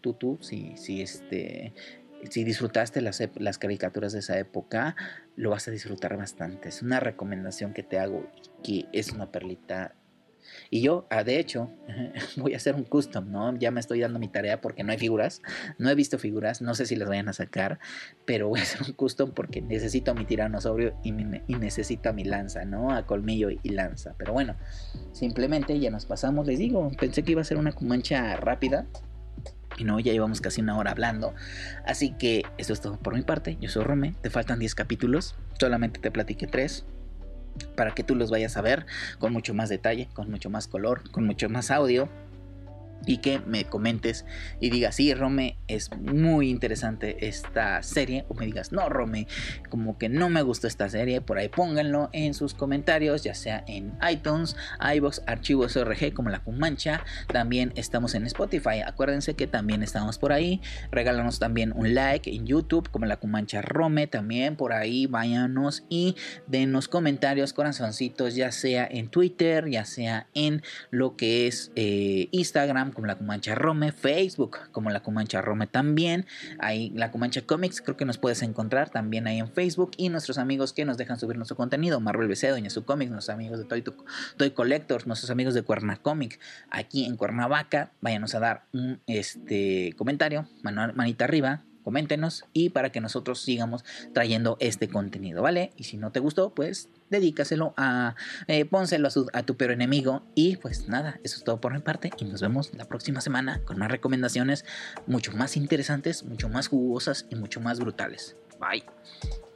si disfrutaste las caricaturas de esa época, lo vas a disfrutar bastante. Es una recomendación que te hago, que es una perlita Y yo, de hecho, voy a hacer un custom, ¿no? Ya me estoy dando mi tarea porque no hay figuras. No he visto figuras, no sé si las vayan a sacar, pero voy a hacer un custom porque necesito mi tiranosaurio y necesito mi lanza, ¿no? A colmillo y lanza. Pero bueno, simplemente ya nos pasamos, les digo, pensé que iba a ser una Comancha rápida. Y no, ya llevamos casi una hora hablando. Así que esto es todo por mi parte. Yo soy Rome, te faltan 10 capítulos. Solamente te platiqué 3. Para que tú los vayas a ver con mucho más detalle, con mucho más color, con mucho más audio. Y que me comentes y digas, sí, Rome, es muy interesante esta serie. O me digas, no, Rome, como que no me gustó esta serie. Por ahí pónganlo en sus comentarios, ya sea en iTunes, iVoox, Archivos RG como La Comancha. También estamos en Spotify, acuérdense que también estamos por ahí. Regálanos también un like en YouTube como La Comancha Rome. También por ahí váyanos y denos comentarios, corazoncitos, ya sea en Twitter, ya sea en lo que es Instagram como La Comancha Rome, Facebook como La Comancha Rome también, ahí La Comancha Comics creo que nos puedes encontrar también ahí en Facebook, y nuestros amigos que nos dejan subir nuestro contenido, Marvel BC, Doña Su Comics, nuestros amigos de Toy Collectors, nuestros amigos de Cuernacomic aquí en Cuernavaca, váyanos a dar un comentario, manita arriba, coméntenos y para que nosotros sigamos trayendo este contenido, ¿vale? Y si no te gustó, pues dedícaselo pónselo a tu peor enemigo. Y pues nada, eso es todo por mi parte y nos vemos la próxima semana con más recomendaciones mucho más interesantes, mucho más jugosas y mucho más brutales. Bye.